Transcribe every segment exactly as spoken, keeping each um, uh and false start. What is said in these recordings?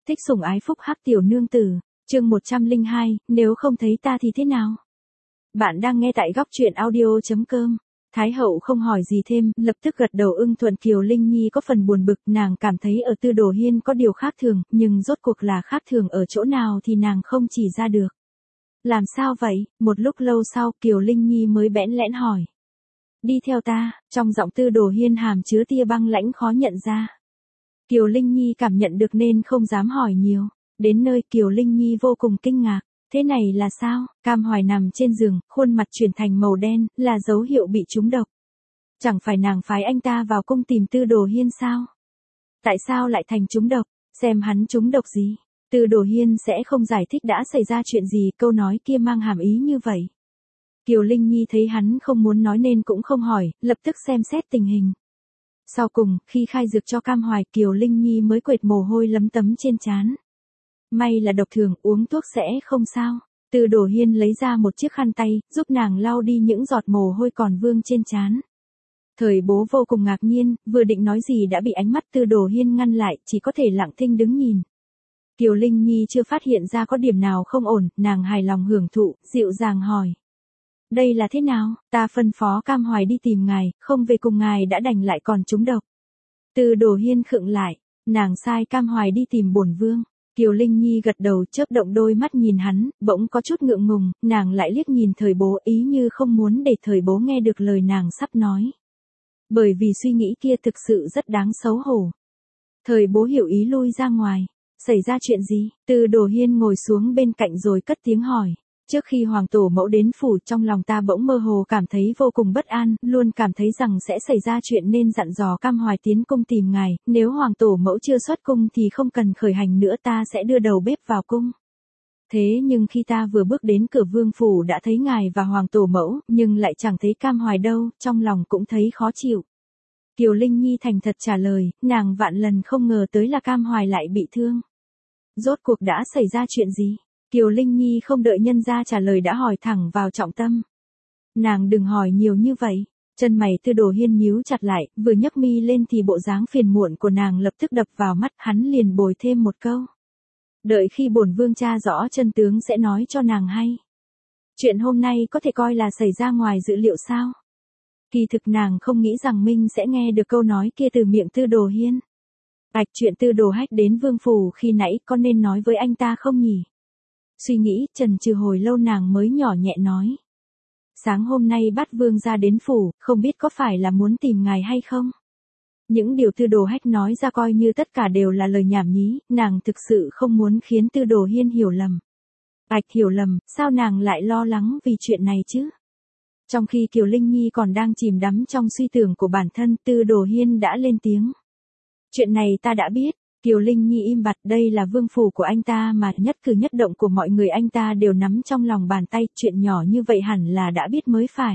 Thích sủng ái phúc hắc tiểu nương tử, chương một trăm lẻ hai, nếu không thấy ta thì thế nào? Bạn đang nghe tại góc truyện audio chấm com. Thái hậu không hỏi gì thêm, lập tức gật đầu ưng thuận. Kiều Linh Nhi có phần buồn bực, nàng cảm thấy ở Tư Đồ Hiên có điều khác thường, nhưng rốt cuộc là khác thường ở chỗ nào thì nàng không chỉ ra được. Làm sao vậy? Một lúc lâu sau, Kiều Linh Nhi mới bẽn lẽn hỏi. Đi theo ta, trong giọng Tư Đồ Hiên hàm chứa tia băng lãnh khó nhận ra. Kiều Linh Nhi cảm nhận được nên không dám hỏi nhiều. Đến nơi Kiều Linh Nhi vô cùng kinh ngạc. Thế này là sao? Cam Hoài nằm trên giường, khuôn mặt chuyển thành màu đen, là dấu hiệu bị trúng độc. Chẳng phải nàng phái anh ta vào cung tìm Tư Đồ Hiên sao? Tại sao lại thành trúng độc? Xem hắn trúng độc gì? Tư Đồ Hiên sẽ không giải thích đã xảy ra chuyện gì, câu nói kia mang hàm ý như vậy. Kiều Linh Nhi thấy hắn không muốn nói nên cũng không hỏi, lập tức xem xét tình hình. Sau cùng, khi khai dược cho Cam Hoài, Kiều Linh Nhi mới quệt mồ hôi lấm tấm trên trán. May là độc thường, uống thuốc sẽ không sao. Tư Đồ Hiên lấy ra một chiếc khăn tay, giúp nàng lau đi những giọt mồ hôi còn vương trên trán. Thời bố vô cùng ngạc nhiên, vừa định nói gì đã bị ánh mắt Tư Đồ Hiên ngăn lại, chỉ có thể lặng thinh đứng nhìn. Kiều Linh Nhi chưa phát hiện ra có điểm nào không ổn, nàng hài lòng hưởng thụ, dịu dàng hỏi. Đây là thế nào? Ta phân phó Cam Hoài đi tìm ngài, không về cùng ngài đã đành lại còn trúng độc. Tư Đồ Hiên khựng lại, nàng sai Cam Hoài đi tìm bổn vương. Kiều Linh Nhi gật đầu, chớp động đôi mắt nhìn hắn, bỗng có chút ngượng ngùng, nàng lại liếc nhìn Thời bố, ý như không muốn để Thời bố nghe được lời nàng sắp nói. Bởi vì suy nghĩ kia thực sự rất đáng xấu hổ. Thời bố hiểu ý lui ra ngoài. Xảy ra chuyện gì? Tư Đồ Hiên ngồi xuống bên cạnh rồi cất tiếng hỏi. Trước khi hoàng tổ mẫu đến phủ, trong lòng ta bỗng mơ hồ cảm thấy vô cùng bất an, luôn cảm thấy rằng sẽ xảy ra chuyện nên dặn dò Cam Hoài tiến cung tìm ngài, nếu hoàng tổ mẫu chưa xuất cung thì không cần khởi hành nữa, ta sẽ đưa đầu bếp vào cung. Thế nhưng khi ta vừa bước đến cửa vương phủ đã thấy ngài và hoàng tổ mẫu, nhưng lại chẳng thấy Cam Hoài đâu, trong lòng cũng thấy khó chịu. Kiều Linh Nhi thành thật trả lời, nàng vạn lần không ngờ tới là Cam Hoài lại bị thương. Rốt cuộc đã xảy ra chuyện gì? Kiều Linh Nhi không đợi nhân gia trả lời đã hỏi thẳng vào trọng tâm. Nàng đừng hỏi nhiều như vậy. Chân mày Tư Đồ Hiên nhíu chặt lại, vừa nhấc mi lên thì bộ dáng phiền muộn của nàng lập tức đập vào mắt, hắn liền bồi thêm một câu. Đợi khi bổn vương tra rõ chân tướng sẽ nói cho nàng hay. Chuyện hôm nay có thể coi là xảy ra ngoài dự liệu sao? Kỳ thực nàng không nghĩ rằng Minh sẽ nghe được câu nói kia từ miệng Tư Đồ Hiên. Ạch, chuyện Tư Đồ Hách đến vương phủ khi nãy có nên nói với anh ta không nhỉ? Suy nghĩ, chần chừ hồi lâu nàng mới nhỏ nhẹ nói. Sáng hôm nay bắt vương ra đến phủ, không biết có phải là muốn tìm ngài hay không? Những điều Tư Đồ Hách nói ra coi như tất cả đều là lời nhảm nhí, nàng thực sự không muốn khiến Tư Đồ Hiên hiểu lầm. Ạch, hiểu lầm, sao nàng lại lo lắng vì chuyện này chứ? Trong khi Kiều Linh Nhi còn đang chìm đắm trong suy tưởng của bản thân, Tư Đồ Hiên đã lên tiếng. Chuyện này ta đã biết. Kiều Linh Nhi im bặt, đây là vương phủ của anh ta mà nhất cử nhất động của mọi người anh ta đều nắm trong lòng bàn tay, chuyện nhỏ như vậy hẳn là đã biết mới phải.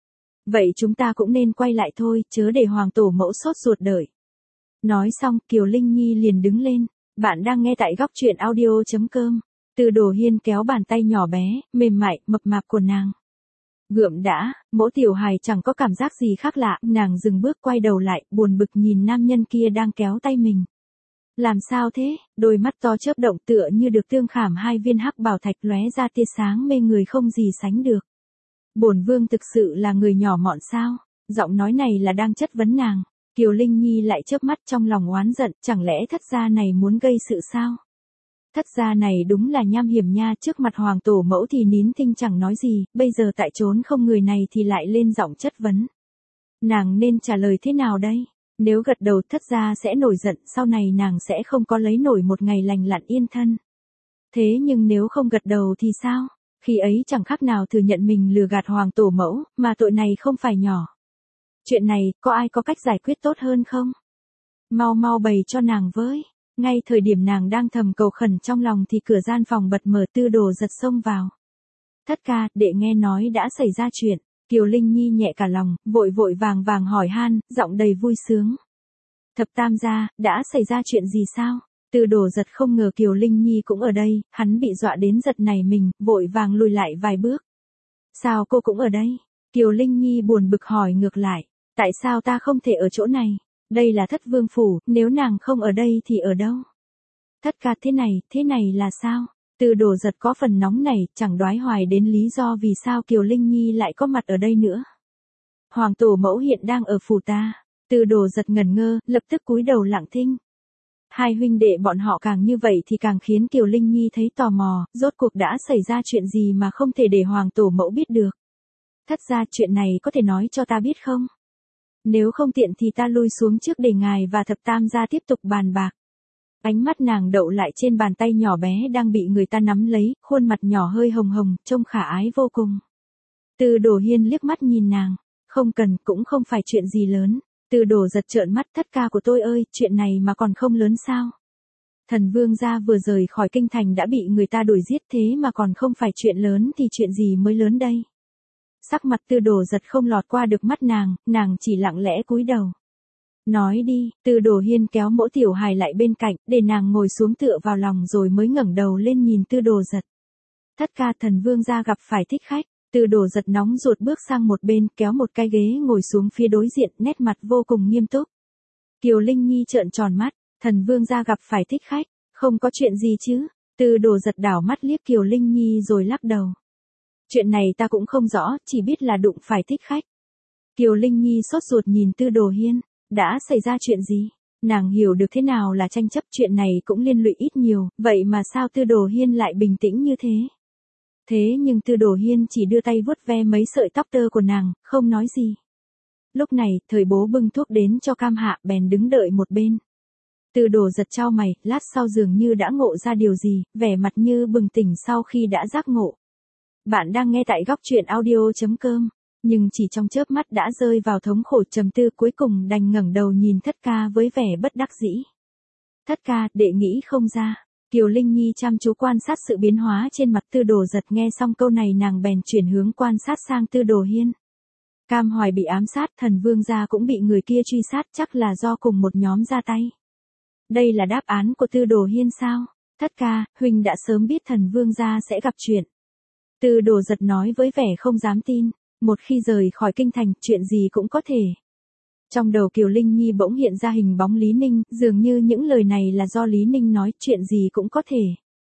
Vậy chúng ta cũng nên quay lại thôi, chớ để hoàng tổ mẫu sốt ruột đợi. Nói xong, Kiều Linh Nhi liền đứng lên. Bạn đang nghe tại góc truyện audio chấm com. Tư Đồ Hiên kéo bàn tay nhỏ bé, mềm mại, mập mạp của nàng. Gượm đã, mẫu tiểu hài chẳng có cảm giác gì khác lạ, nàng dừng bước quay đầu lại, buồn bực nhìn nam nhân kia đang kéo tay mình. Làm sao thế? Đôi mắt to chớp động tựa như được tương khảm hai viên hắc bảo thạch lóe ra tia sáng mê người không gì sánh được. Bổn vương thực sự là người nhỏ mọn sao? Giọng nói này là đang chất vấn nàng. Kiều Linh Nhi lại chớp mắt trong lòng oán giận, chẳng lẽ thất gia này muốn gây sự sao? Thất gia này đúng là nham hiểm nha, trước mặt hoàng tổ mẫu thì nín thinh chẳng nói gì, bây giờ tại trốn không người này thì lại lên giọng chất vấn. Nàng nên trả lời thế nào đây? Nếu gật đầu thất gia sẽ nổi giận, sau này nàng sẽ không có lấy nổi một ngày lành lặn yên thân. Thế nhưng nếu không gật đầu thì sao? Khi ấy chẳng khác nào thừa nhận mình lừa gạt hoàng tổ mẫu, mà tội này không phải nhỏ. Chuyện này, có ai có cách giải quyết tốt hơn không? Mau mau bày cho nàng với. Ngay thời điểm nàng đang thầm cầu khẩn trong lòng thì cửa gian phòng bật mở, Tư Đồ giật xông vào. Thất ca, đệ nghe nói đã xảy ra chuyện. Kiều Linh Nhi nhẹ cả lòng, vội vội vàng vàng hỏi han, giọng đầy vui sướng. Thập tam gia, đã xảy ra chuyện gì sao? Tư Đồ giật không ngờ Kiều Linh Nhi cũng ở đây, hắn bị dọa đến giật nảy mình, vội vàng lùi lại vài bước. Sao cô cũng ở đây? Kiều Linh Nhi buồn bực hỏi ngược lại, tại sao ta không thể ở chỗ này? Đây là thất vương phủ, nếu nàng không ở đây thì ở đâu? Thất ca thế này, thế này là sao? Tư Đồ Giật có phần nóng nảy, chẳng đoái hoài đến lý do vì sao Kiều Linh Nhi lại có mặt ở đây nữa. Hoàng tổ mẫu hiện đang ở phủ ta. Tư Đồ Giật ngẩn ngơ, lập tức cúi đầu lặng thinh. Hai huynh đệ bọn họ càng như vậy thì càng khiến Kiều Linh Nhi thấy tò mò, rốt cuộc đã xảy ra chuyện gì mà không thể để Hoàng tổ mẫu biết được. Thất gia, chuyện này có thể nói cho ta biết không? Nếu không tiện thì ta lui xuống trước để ngài và thập tam gia tiếp tục bàn bạc. Ánh mắt nàng đậu lại trên bàn tay nhỏ bé đang bị người ta nắm lấy, khuôn mặt nhỏ hơi hồng hồng, trông khả ái vô cùng. Tư Đồ Hiên liếc mắt nhìn nàng, không cần, cũng không phải chuyện gì lớn. Tư Đồ Giật trợn mắt, thất ca của tôi ơi, chuyện này mà còn không lớn sao? Thần vương gia vừa rời khỏi kinh thành đã bị người ta đuổi giết, thế mà còn không phải chuyện lớn thì chuyện gì mới lớn đây? Sắc mặt Tư Đồ Giật không lọt qua được mắt nàng, nàng chỉ lặng lẽ cúi đầu. Nói đi. Tư Đồ Hiên kéo Mỗ Tiểu Hài lại bên cạnh, để nàng ngồi xuống tựa vào lòng rồi mới ngẩng đầu lên nhìn Tư Đồ Giật. Thất ca, thần vương gia gặp phải thích khách. Tư Đồ Giật nóng ruột bước sang một bên, kéo một cái ghế ngồi xuống phía đối diện, nét mặt vô cùng nghiêm túc. Kiều Linh Nhi trợn tròn mắt, thần vương gia gặp phải thích khách, không có chuyện gì chứ? Tư Đồ Giật đảo mắt liếc Kiều Linh Nhi rồi lắc đầu. Chuyện này ta cũng không rõ, chỉ biết là đụng phải thích khách. Kiều Linh Nhi sốt ruột nhìn Tư Đồ Hiên, đã xảy ra chuyện gì? Nàng hiểu được thế nào là tranh chấp, chuyện này cũng liên lụy ít nhiều, vậy mà sao Tư Đồ Hiên lại bình tĩnh như thế? Thế nhưng Tư Đồ Hiên chỉ đưa tay vuốt ve mấy sợi tóc tơ của nàng, không nói gì. Lúc này, Thời Bố bưng thuốc đến cho Cam Hạ, bèn đứng đợi một bên. Tư Đồ Giật chau mày, lát sau dường như đã ngộ ra điều gì, vẻ mặt như bừng tỉnh sau khi đã giác ngộ. Bạn đang nghe tại góc truyện audio chấm com, nhưng chỉ trong chớp mắt đã rơi vào thống khổ trầm tư, cuối cùng đành ngẩng đầu nhìn thất ca với vẻ bất đắc dĩ. Thất ca, đệ nghĩ không ra. Kiều Linh Nhi chăm chú quan sát sự biến hóa trên mặt Tư Đồ Giật, nghe xong câu này nàng bèn chuyển hướng quan sát sang Tư Đồ Hiên. Cam Hoài bị ám sát, thần vương gia cũng bị người kia truy sát, chắc là do cùng một nhóm ra tay. Đây là đáp án của Tư Đồ Hiên sao? Thất ca, huynh đã sớm biết thần vương gia sẽ gặp chuyện. Tư Đồ Giật nói với vẻ không dám tin, một khi rời khỏi kinh thành, chuyện gì cũng có thể. Trong đầu Kiều Linh Nhi bỗng hiện ra hình bóng Lý Ninh, dường như những lời này là do Lý Ninh nói, chuyện gì cũng có thể.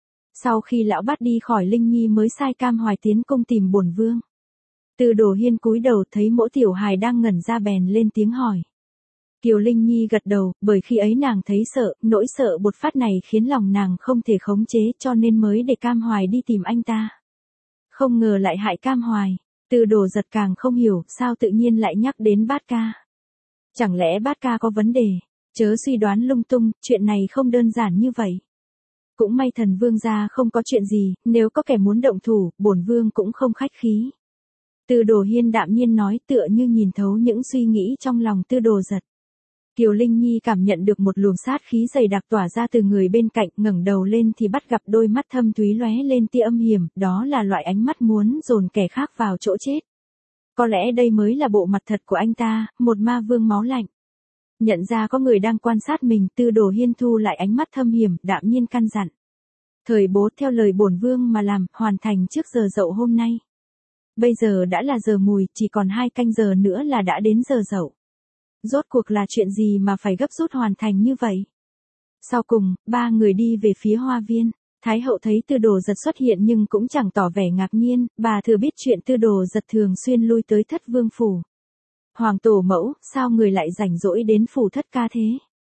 Sau khi lão bắt đi khỏi Linh Nhi mới sai Cam Hoài tiến cung tìm bổn vương. Tư Đồ Hiên cúi đầu thấy Mỗ Tiểu Hài đang ngẩn ra bèn lên tiếng hỏi. Kiều Linh Nhi gật đầu, bởi khi ấy nàng thấy sợ, nỗi sợ bột phát này khiến lòng nàng không thể khống chế, cho nên mới để Cam Hoài đi tìm anh ta. Không ngờ lại hại Cam Hoài. Tư Đồ Giật càng không hiểu, sao tự nhiên lại nhắc đến Bát Ca. Chẳng lẽ Bát Ca có vấn đề? Chớ suy đoán lung tung, chuyện này không đơn giản như vậy. Cũng may thần vương gia không có chuyện gì, nếu có kẻ muốn động thủ, bổn vương cũng không khách khí. Tư Đồ Hiên đạm nhiên nói, tựa như nhìn thấu những suy nghĩ trong lòng Tư Đồ Giật. Kiều Linh Nhi cảm nhận được một luồng sát khí dày đặc tỏa ra từ người bên cạnh, ngẩng đầu lên thì bắt gặp đôi mắt thâm thúy lóe lên tia âm hiểm, đó là loại ánh mắt muốn dồn kẻ khác vào chỗ chết. Có lẽ đây mới là bộ mặt thật của anh ta, một ma vương máu lạnh. Nhận ra có người đang quan sát mình, Tư Đồ Hiên thu lại ánh mắt thâm hiểm, đạm nhiên căn dặn. Thời Bố theo lời bổn vương mà làm, hoàn thành trước giờ dậu hôm nay. Bây giờ đã là giờ mùi, chỉ còn hai canh giờ nữa là đã đến giờ dậu. Rốt cuộc là chuyện gì mà phải gấp rút hoàn thành như vậy? Sau cùng, ba người đi về phía hoa viên. Thái hậu thấy Tư Đồ Giật xuất hiện nhưng cũng chẳng tỏ vẻ ngạc nhiên, bà thừa biết chuyện Tư Đồ Giật thường xuyên lui tới Thất Vương phủ. Hoàng tổ mẫu, sao người lại rảnh rỗi đến phủ thất ca thế?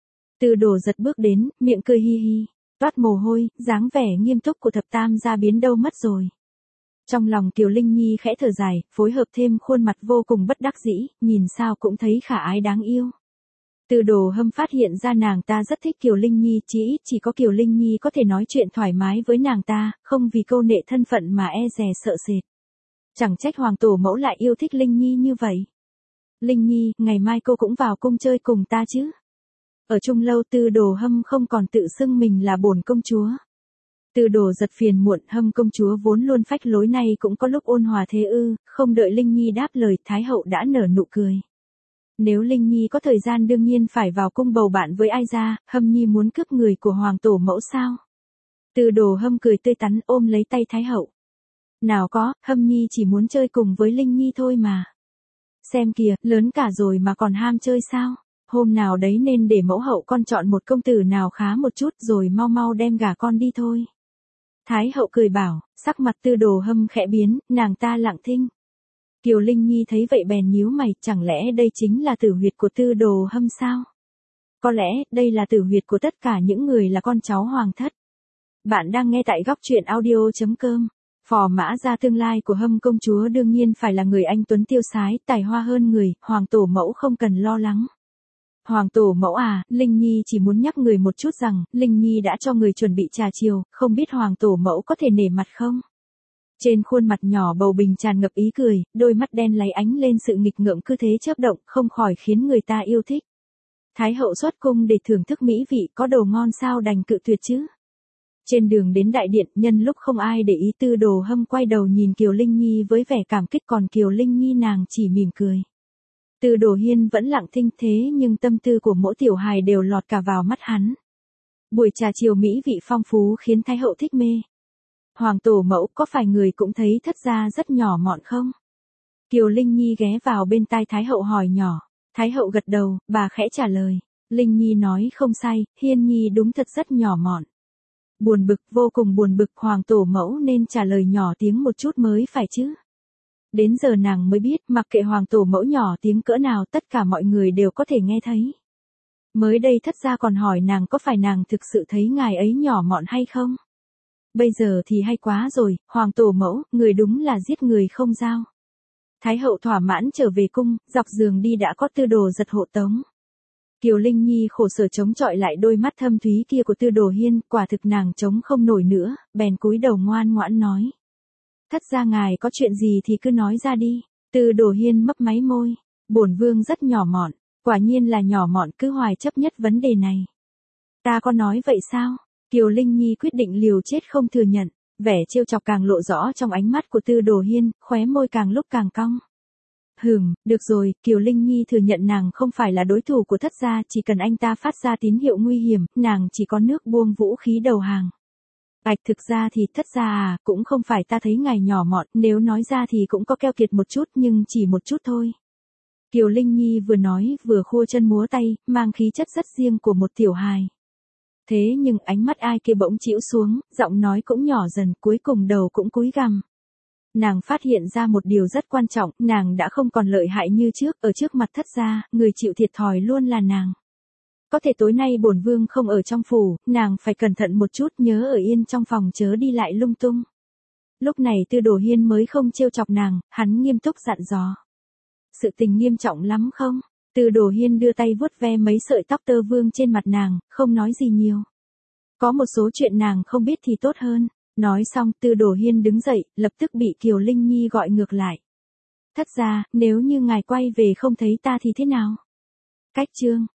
Tư Đồ Giật bước đến, miệng cười hi hi, toát mồ hôi, dáng vẻ nghiêm túc của thập tam gia biến đâu mất rồi. Trong lòng Kiều Linh Nhi khẽ thở dài, phối hợp thêm khuôn mặt vô cùng bất đắc dĩ, nhìn sao cũng thấy khả ái đáng yêu. Tư Đồ Hâm phát hiện ra nàng ta rất thích Kiều Linh Nhi, chỉ ít chỉ có Kiều Linh Nhi có thể nói chuyện thoải mái với nàng ta, không vì câu nệ thân phận mà e dè sợ sệt. Chẳng trách hoàng tổ mẫu lại yêu thích Linh Nhi như vậy. Linh Nhi, ngày mai cô cũng vào cung chơi cùng ta chứ? Ở chung lâu Tư Đồ Hâm không còn tự xưng mình là bổn công chúa. Tư Đồ Giật phiền muộn, Hâm công chúa vốn luôn phách lối này cũng có lúc ôn hòa thế ư? Không đợi Linh Nhi đáp lời, Thái hậu đã nở nụ cười. Nếu Linh Nhi có thời gian đương nhiên phải vào cung bầu bạn với ai ra, Hâm Nhi muốn cướp người của hoàng tổ mẫu sao? Tư Đồ Hâm cười tươi tắn ôm lấy tay Thái hậu. Nào có, Hâm Nhi chỉ muốn chơi cùng với Linh Nhi thôi mà. Xem kìa, lớn cả rồi mà còn ham chơi sao? Hôm nào đấy nên để mẫu hậu con chọn một công tử nào khá một chút rồi mau mau đem gả con đi thôi. Thái hậu cười bảo, sắc mặt Tư Đồ Hâm khẽ biến, nàng ta lặng thinh. Kiều Linh Nhi thấy vậy bèn nhíu mày, chẳng lẽ đây chính là tử huyệt của Tư Đồ Hâm sao? Có lẽ, đây là tử huyệt của tất cả những người là con cháu hoàng thất. Bạn đang nghe tại góc truyện audio.com. Phò mã gia tương lai của Hâm công chúa đương nhiên phải là người anh tuấn tiêu sái, tài hoa hơn người, hoàng tổ mẫu không cần lo lắng. Hoàng tổ mẫu à, Linh Nhi chỉ muốn nhắc người một chút rằng, Linh Nhi đã cho người chuẩn bị trà chiều, không biết hoàng tổ mẫu có thể nể mặt không? Trên khuôn mặt nhỏ bầu bình tràn ngập ý cười, đôi mắt đen láy ánh lên sự nghịch ngợm cứ thế chớp động, không khỏi khiến người ta yêu thích. Thái hậu xuất cung để thưởng thức mỹ vị, có đồ ngon sao đành cự tuyệt chứ. Trên đường đến đại điện, nhân lúc không ai để ý Tư Đồ Hâm quay đầu nhìn Kiều Linh Nhi với vẻ cảm kích, còn Kiều Linh Nhi nàng chỉ mỉm cười. Tư Đồ Hiên vẫn lặng thinh thế nhưng tâm tư của mỗi tiểu hài đều lọt cả vào mắt hắn. Buổi trà chiều mỹ vị phong phú khiến Thái hậu thích mê. Hoàng tổ mẫu, có phải người cũng thấy thất gia rất nhỏ mọn không? Kiều Linh Nhi ghé vào bên tai Thái hậu hỏi nhỏ. Thái hậu gật đầu, bà khẽ trả lời. Linh Nhi nói không sai, Hiên Nhi đúng thật rất nhỏ mọn. Buồn bực, vô cùng buồn bực, hoàng tổ mẫu nên trả lời nhỏ tiếng một chút mới phải chứ. Đến giờ nàng mới biết, mặc kệ hoàng tổ mẫu nhỏ tiếng cỡ nào, tất cả mọi người đều có thể nghe thấy. Mới đây thất gia còn hỏi nàng có phải nàng thực sự thấy ngài ấy nhỏ mọn hay không? Bây giờ thì hay quá rồi, hoàng tổ mẫu, người đúng là giết người không dao. Thái hậu thỏa mãn trở về cung, dọc giường đi đã có Tư Đồ Giật hộ tống. Kiều Linh Nhi khổ sở chống chọi lại đôi mắt thâm thúy kia của Tư Đồ Hiên, quả thực nàng chống không nổi nữa, bèn cúi đầu ngoan ngoãn nói. Thất gia ngài có chuyện gì thì cứ nói ra đi. Tư Đồ Hiên mấp máy môi, bổn vương rất nhỏ mọn, quả nhiên là nhỏ mọn, cứ hoài chấp nhất vấn đề này. Ta có nói vậy sao? Kiều Linh Nhi quyết định liều chết không thừa nhận, vẻ trêu chọc càng lộ rõ trong ánh mắt của Tư Đồ Hiên, khóe môi càng lúc càng cong. Hừm, được rồi, Kiều Linh Nhi thừa nhận nàng không phải là đối thủ của thất gia, chỉ cần anh ta phát ra tín hiệu nguy hiểm, nàng chỉ có nước buông vũ khí đầu hàng. Ảch, thực ra thì thất gia à, cũng không phải ta thấy ngài nhỏ mọn, nếu nói ra thì cũng có keo kiệt một chút nhưng chỉ một chút thôi. Kiều Linh Nhi vừa nói vừa khua chân múa tay, mang khí chất rất riêng của một tiểu hài. Thế nhưng ánh mắt ai kia bỗng chĩu xuống, giọng nói cũng nhỏ dần, cuối cùng đầu cũng cúi gằm. Nàng phát hiện ra một điều rất quan trọng, nàng đã không còn lợi hại như trước, ở trước mặt thất gia, người chịu thiệt thòi luôn là nàng. Có thể tối nay bổn vương không ở trong phủ, nàng phải cẩn thận một chút, nhớ ở yên trong phòng chớ đi lại lung tung. Lúc này Tư Đồ Hiên mới không trêu chọc nàng, hắn nghiêm túc dặn dò. Sự tình nghiêm trọng lắm không? Tư Đồ Hiên đưa tay vuốt ve mấy sợi tóc tơ vương trên mặt nàng, không nói gì nhiều. Có một số chuyện nàng không biết thì tốt hơn. Nói xong Tư Đồ Hiên đứng dậy, lập tức bị Kiều Linh Nhi gọi ngược lại. Thất gia, nếu như ngài quay về không thấy ta thì thế nào? Cách chương.